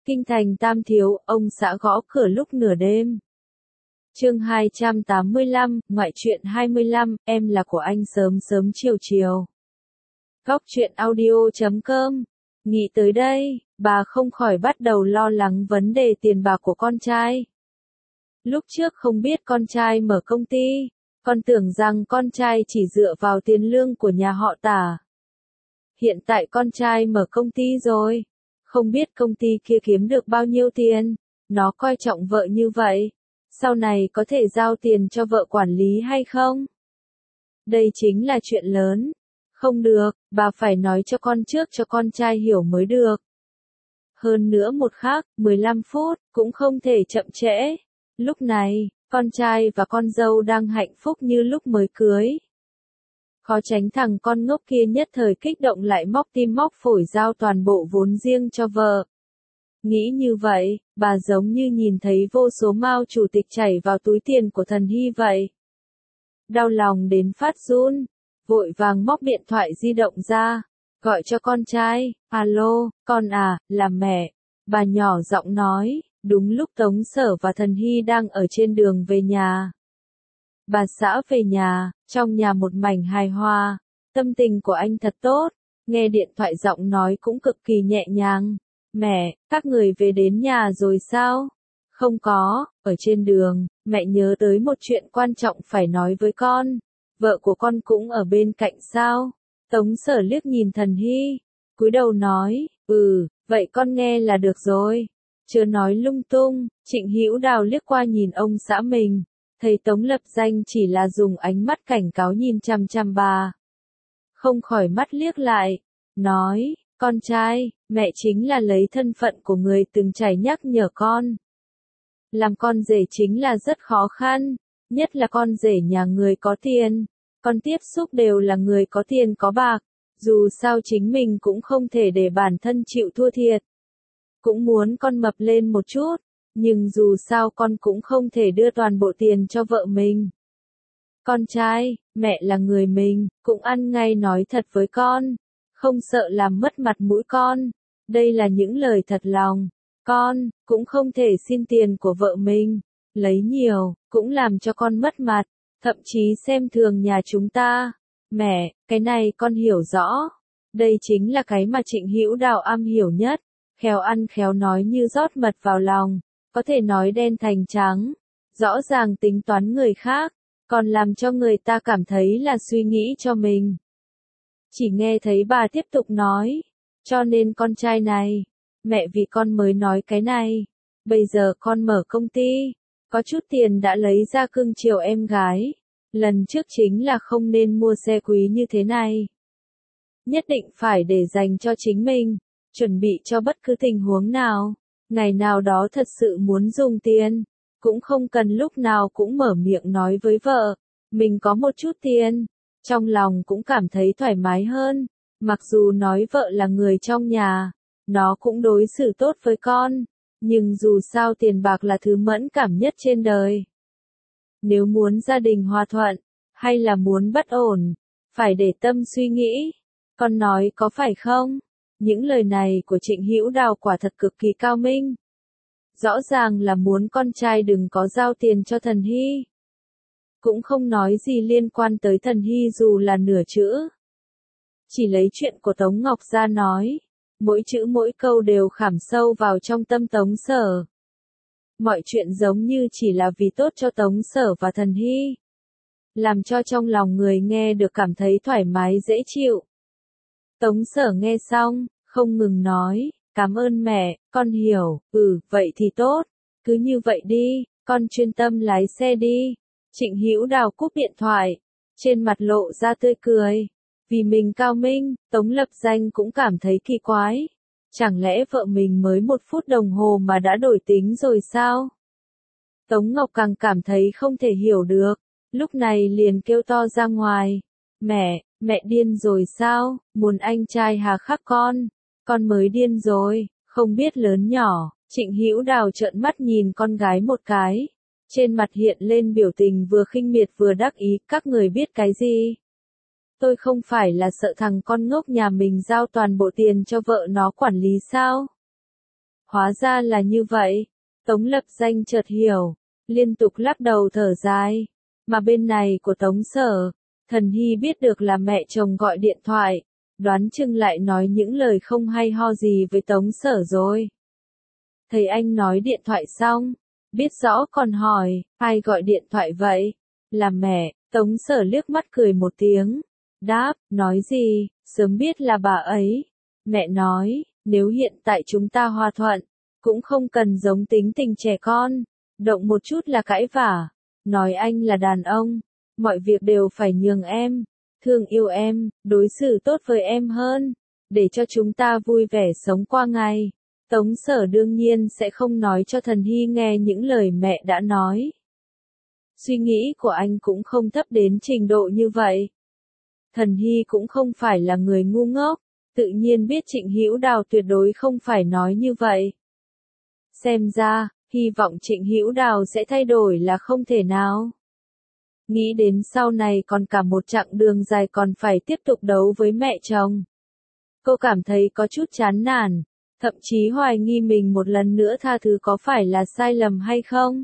Kinh thành Tam Thiếu, ông xã gõ cửa lúc nửa đêm. Chương 285, ngoại truyện 25, em là của anh sớm sớm chiều chiều. Góc truyện audio.com. Nghĩ tới đây, bà không khỏi bắt đầu lo lắng vấn đề tiền bạc của con trai. Lúc trước không biết con trai mở công ty, con tưởng rằng con trai chỉ dựa vào tiền lương của nhà họ Tả. Hiện tại con trai mở công ty rồi, không biết công ty kia kiếm được bao nhiêu tiền, nó coi trọng vợ như vậy, sau này có thể giao tiền cho vợ quản lý hay không? Đây chính là chuyện lớn. Không được, bà phải nói cho con trước cho con trai hiểu mới được. Hơn nữa một khắc, 15 phút, cũng không thể chậm trễ. Lúc này, con trai và con dâu đang hạnh phúc như lúc mới cưới. Khó tránh thằng con ngốc kia nhất thời kích động lại móc tim móc phổi giao toàn bộ vốn riêng cho vợ. Nghĩ như vậy, bà giống như nhìn thấy vô số mao chủ tịch chảy vào túi tiền của Thần Hy vậy. Đau lòng đến phát run, vội vàng móc điện thoại di động ra, gọi cho con trai, alo, con à, là mẹ. Bà nhỏ giọng nói, đúng lúc Tống Sở và Thần Hy đang ở trên đường về nhà. Bà xã về nhà, trong nhà một mảnh hài hòa, tâm tình của anh thật tốt, nghe điện thoại giọng nói cũng cực kỳ nhẹ nhàng. Mẹ, các người về đến nhà rồi sao? Không có, ở trên đường, mẹ nhớ tới một chuyện quan trọng phải nói với con. Vợ của con cũng ở bên cạnh sao? Tống Sở liếc nhìn Thần Hy, cúi đầu nói, vậy con nghe là được rồi. Chưa nói lung tung, Trịnh Hữu Đào liếc qua nhìn ông xã mình, thấy Tống Lập Danh chỉ là dùng ánh mắt cảnh cáo nhìn chằm chằm bà. Không khỏi mắt liếc lại, nói, con trai, mẹ chính là lấy thân phận của người từng trải nhắc nhở con. Làm con rể chính là rất khó khăn, nhất là con rể nhà người có tiền. Con tiếp xúc đều là người có tiền có bạc, dù sao chính mình cũng không thể để bản thân chịu thua thiệt. Cũng muốn con mập lên một chút, nhưng dù sao con cũng không thể đưa toàn bộ tiền cho vợ mình. Con trai, mẹ là người mình, cũng ăn ngay nói thật với con, không sợ làm mất mặt mũi con. Đây là những lời thật lòng, con cũng không thể xin tiền của vợ mình, lấy nhiều, cũng làm cho con mất mặt, thậm chí xem thường nhà chúng ta. Mẹ, cái này con hiểu rõ. Đây chính là cái mà Trịnh Hữu Đào am hiểu nhất, khéo ăn khéo nói như rót mật vào lòng, có thể nói đen thành trắng, rõ ràng tính toán người khác, còn làm cho người ta cảm thấy là suy nghĩ cho mình. Chỉ nghe thấy bà tiếp tục nói, cho nên con trai này, mẹ vì con mới nói cái này, bây giờ con mở công ty, có chút tiền đã lấy ra cưng chiều em gái, lần trước chính là không nên mua xe quý như thế này. Nhất định phải để dành cho chính mình, chuẩn bị cho bất cứ tình huống nào, ngày nào đó thật sự muốn dùng tiền, cũng không cần lúc nào cũng mở miệng nói với vợ, mình có một chút tiền, trong lòng cũng cảm thấy thoải mái hơn, mặc dù nói vợ là người trong nhà, nó cũng đối xử tốt với con, nhưng dù sao tiền bạc là thứ mẫn cảm nhất trên đời. Nếu muốn gia đình hòa thuận, hay là muốn bất ổn, phải để tâm suy nghĩ, con nói có phải không? Những lời này của Trịnh Hữu Đào quả thật cực kỳ cao minh. Rõ ràng là muốn con trai đừng có giao tiền cho Thần Hy. Cũng không nói gì liên quan tới Thần Hy dù là nửa chữ. Chỉ lấy chuyện của Tống Ngọc ra nói, mỗi chữ mỗi câu đều khảm sâu vào trong tâm Tống Sở. Mọi chuyện giống như chỉ là vì tốt cho Tống Sở và Thần Hy. Làm cho trong lòng người nghe được cảm thấy thoải mái dễ chịu. Tống Sở nghe xong, không ngừng nói, cảm ơn mẹ, con hiểu, vậy thì tốt, cứ như vậy đi, con chuyên tâm lái xe đi. Trịnh Hữu Đào cúp điện thoại, trên mặt lộ ra tươi cười, vì mình cao minh, Tống Lập Danh cũng cảm thấy kỳ quái, chẳng lẽ vợ mình mới 1 phút đồng hồ mà đã đổi tính rồi sao? Tống Ngọc càng cảm thấy không thể hiểu được, lúc này liền kêu to ra ngoài, mẹ điên rồi sao, muốn anh trai hà khắc con mới điên rồi, không biết lớn nhỏ. Trịnh Hữu Đào trợn mắt nhìn con gái một cái, trên mặt hiện lên biểu tình vừa khinh miệt vừa đắc ý, các người biết cái gì? Tôi không phải là sợ thằng con ngốc nhà mình giao toàn bộ tiền cho vợ nó quản lý sao? Hóa ra là như vậy. Tống Lập Danh chợt hiểu, liên tục lắc đầu thở dài. Mà bên này của Tống Sở, Thần Hy biết được là mẹ chồng gọi điện thoại, đoán chừng lại nói những lời không hay ho gì với Tống Sở rồi. Thấy anh nói điện thoại xong, biết rõ còn hỏi, ai gọi điện thoại vậy? Là mẹ. Tống Sở liếc mắt cười một tiếng, đáp, nói gì, sớm biết là bà ấy. Mẹ nói, nếu hiện tại chúng ta hòa thuận, cũng không cần giống tính tình trẻ con, động một chút là cãi vả. Nói anh là đàn ông, mọi việc đều phải nhường em, thương yêu em, đối xử tốt với em hơn, để cho chúng ta vui vẻ sống qua ngày. Tống Sở đương nhiên sẽ không nói cho Thần Hy nghe những lời mẹ đã nói. Suy nghĩ của anh cũng không thấp đến trình độ như vậy. Thần Hy cũng không phải là người ngu ngốc, tự nhiên biết Trịnh Hữu Đào tuyệt đối không phải nói như vậy. Xem ra, hy vọng Trịnh Hữu Đào sẽ thay đổi là không thể nào. Nghĩ đến sau này còn cả một chặng đường dài còn phải tiếp tục đấu với mẹ chồng. Cô cảm thấy có chút chán nản, thậm chí hoài nghi mình một lần nữa tha thứ có phải là sai lầm hay không.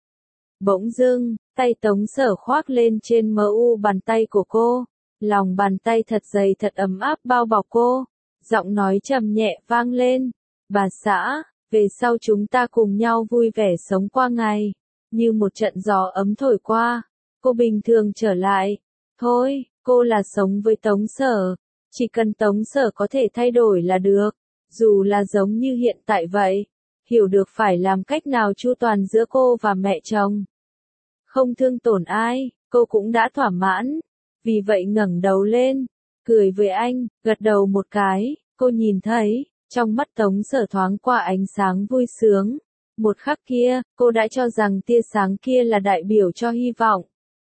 Bỗng dưng, tay Tống Sở khoác lên trên mu bàn tay của cô, lòng bàn tay thật dày thật ấm áp bao bọc cô, giọng nói trầm nhẹ vang lên, bà xã, về sau chúng ta cùng nhau vui vẻ sống qua ngày. Như một trận gió ấm thổi qua, cô bình thường trở lại. Thôi, cô là sống với Tống Sở, chỉ cần Tống Sở có thể thay đổi là được, dù là giống như hiện tại vậy, hiểu được phải làm cách nào chu toàn giữa cô và mẹ chồng. Không thương tổn ai, cô cũng đã thỏa mãn, vì vậy ngẩng đầu lên, cười với anh, gật đầu một cái, cô nhìn thấy, trong mắt Tống Sở thoáng qua ánh sáng vui sướng. Một khắc kia, cô đã cho rằng tia sáng kia là đại biểu cho hy vọng.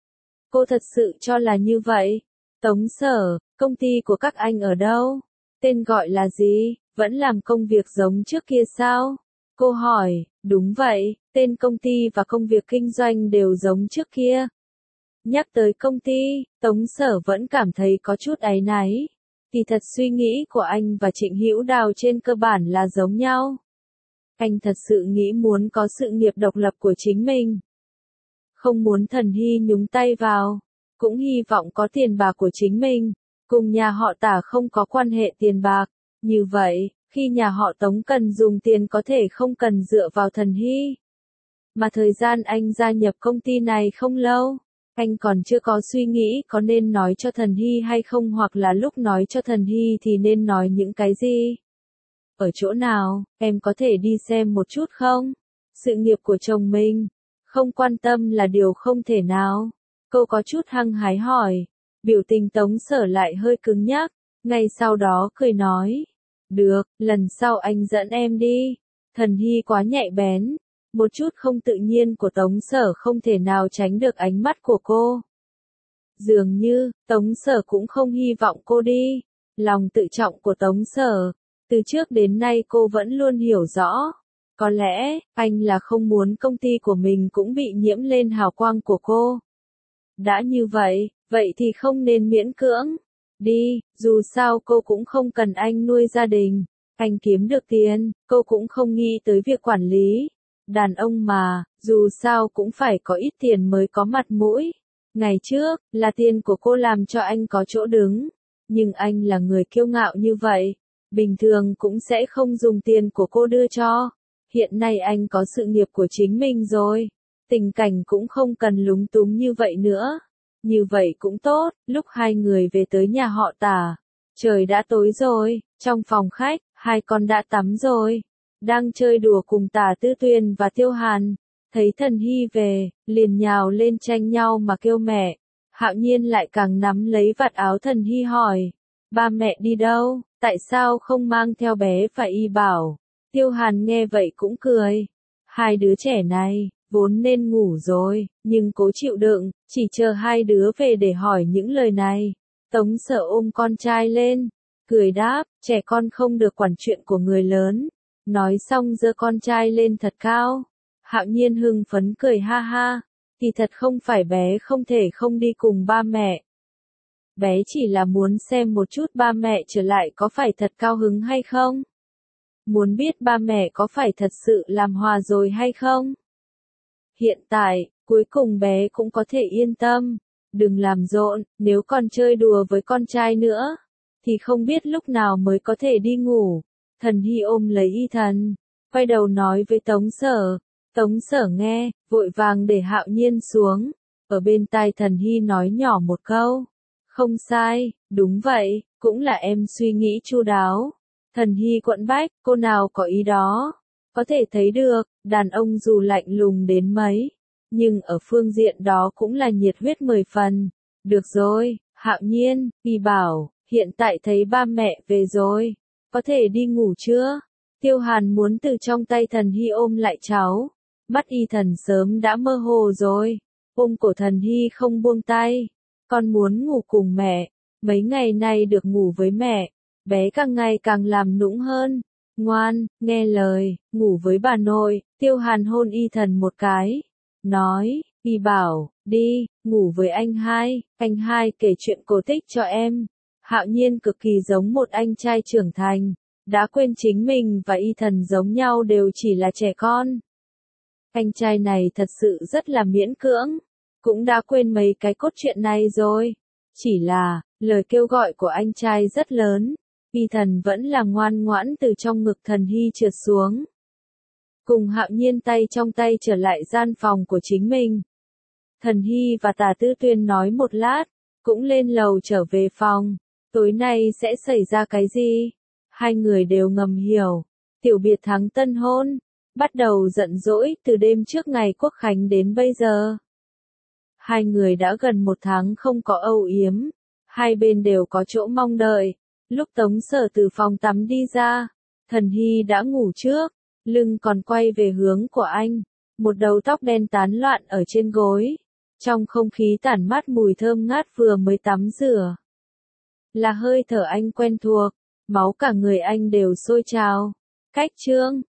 Cô thật sự cho là như vậy. Tống Sở, công ty của các anh ở đâu? Tên gọi là gì? Vẫn làm công việc giống trước kia sao? Cô hỏi, đúng vậy, tên công ty và công việc kinh doanh đều giống trước kia. Nhắc tới công ty, Tống Sở vẫn cảm thấy có chút áy náy. Thì thật suy nghĩ của anh và Trịnh Hữu Đào trên cơ bản là giống nhau. Anh thật sự nghĩ muốn có sự nghiệp độc lập của chính mình. Không muốn Thần Hy nhúng tay vào. Cũng hy vọng có tiền bạc của chính mình. Cùng nhà họ Tả không có quan hệ tiền bạc. Như vậy, khi nhà họ Tống cần dùng tiền có thể không cần dựa vào Thần Hy. Mà thời gian anh gia nhập công ty này không lâu. Anh còn chưa có suy nghĩ có nên nói cho Thần Hy hay không, hoặc là lúc nói cho Thần Hy thì nên nói những cái gì. Ở chỗ nào, em có thể đi xem một chút không? Sự nghiệp của chồng mình, không quan tâm là điều không thể nào. Cô có chút hăng hái hỏi, biểu tình Tống Sở lại hơi cứng nhắc, ngay sau đó cười nói. Được, lần sau anh dẫn em đi. Thần Hy quá nhạy bén. Một chút không tự nhiên của Tống Sở không thể nào tránh được ánh mắt của cô. Dường như, Tống Sở cũng không hy vọng cô đi. Lòng tự trọng của Tống Sở, từ trước đến nay cô vẫn luôn hiểu rõ. Có lẽ, anh là không muốn công ty của mình cũng bị nhiễm lên hào quang của cô. Đã như vậy, vậy thì không nên miễn cưỡng. Đi, dù sao cô cũng không cần anh nuôi gia đình. Anh kiếm được tiền, cô cũng không nghĩ tới việc quản lý. Đàn ông mà, dù sao cũng phải có ít tiền mới có mặt mũi. Ngày trước, là tiền của cô làm cho anh có chỗ đứng. Nhưng anh là người kiêu ngạo như vậy. Bình thường cũng sẽ không dùng tiền của cô đưa cho. Hiện nay anh có sự nghiệp của chính mình rồi. Tình cảnh cũng không cần lúng túng như vậy nữa. Như vậy cũng tốt, lúc hai người về tới nhà họ Tả. Trời đã tối rồi, trong phòng khách, hai con đã tắm rồi. Đang chơi đùa cùng Tả Tư Tuyền và Tiêu Hàn. Thấy Thần Hy về, liền nhào lên tranh nhau mà kêu mẹ. Hạo Nhiên lại càng nắm lấy vạt áo Thần Hy hỏi. Ba mẹ đi đâu, tại sao không mang theo bé và Y Bảo? Tiêu Hàn nghe vậy cũng cười. Hai đứa trẻ này, vốn nên ngủ rồi, nhưng cố chịu đựng, chỉ chờ hai đứa về để hỏi những lời này. Tống Sở ôm con trai lên, cười đáp, trẻ con không được quản chuyện của người lớn. Nói xong giơ con trai lên thật cao. Hạo Nhiên hưng phấn cười ha ha, thì thật không phải bé không thể không đi cùng ba mẹ. Bé chỉ là muốn xem một chút ba mẹ trở lại có phải thật cao hứng hay không. Muốn biết ba mẹ có phải thật sự làm hòa rồi hay không? Hiện tại, cuối cùng bé cũng có thể yên tâm. Đừng làm rộn, nếu còn chơi đùa với con trai nữa, thì không biết lúc nào mới có thể đi ngủ. Thần Hy ôm lấy Y Thần, quay đầu nói với Tống Sở. Tống Sở nghe, vội vàng để Hạo Nhiên xuống. Ở bên tai Thần Hy nói nhỏ một câu. Không sai, đúng vậy, cũng là em suy nghĩ chu đáo. Thần Hy quẫn bách, cô nào có ý đó. Có thể thấy được, đàn ông dù lạnh lùng đến mấy, nhưng ở phương diện đó cũng là nhiệt huyết 10 phần. Được rồi, Hạo Nhiên, Y bảo, hiện tại thấy ba mẹ về rồi, có thể đi ngủ chưa? Tiêu Hàn muốn từ trong tay Thần Hy ôm lại cháu. Mắt Y Thần sớm đã mơ hồ rồi, ôm cổ Thần Hy không buông tay. Con muốn ngủ cùng mẹ, mấy ngày nay được ngủ với mẹ, bé càng ngày càng làm nũng hơn. Ngoan, nghe lời, ngủ với bà nội. Tiêu Hàn hôn Y Thần một cái, nói, Y bảo, đi, ngủ với anh hai kể chuyện cổ tích cho em. Hạo Nhiên cực kỳ giống một anh trai trưởng thành, đã quên chính mình và Y Thần giống nhau đều chỉ là trẻ con. Anh trai này thật sự rất là miễn cưỡng, cũng đã quên mấy cái cốt truyện này rồi. Chỉ là, lời kêu gọi của anh trai rất lớn, Y Thần vẫn là ngoan ngoãn từ trong ngực Thần Hy trượt xuống. Cùng Hạo Nhiên tay trong tay trở lại gian phòng của chính mình. Thần Hy và Tả Tư Tuyên nói một lát, cũng lên lầu trở về phòng. Tối nay sẽ xảy ra cái gì? Hai người đều ngầm hiểu. Tiểu biệt thắng tân hôn, bắt đầu giận dỗi từ đêm trước ngày Quốc Khánh đến bây giờ. Hai người đã gần 1 tháng không có âu yếm, hai bên đều có chỗ mong đợi. Lúc Tống Sở từ phòng tắm đi ra, Thần Hy đã ngủ trước, lưng còn quay về hướng của anh, một đầu tóc đen tán loạn ở trên gối. Trong không khí tản mát mùi thơm ngát vừa mới tắm rửa. Là hơi thở anh quen thuộc, máu cả người anh đều sôi trào. Cách chương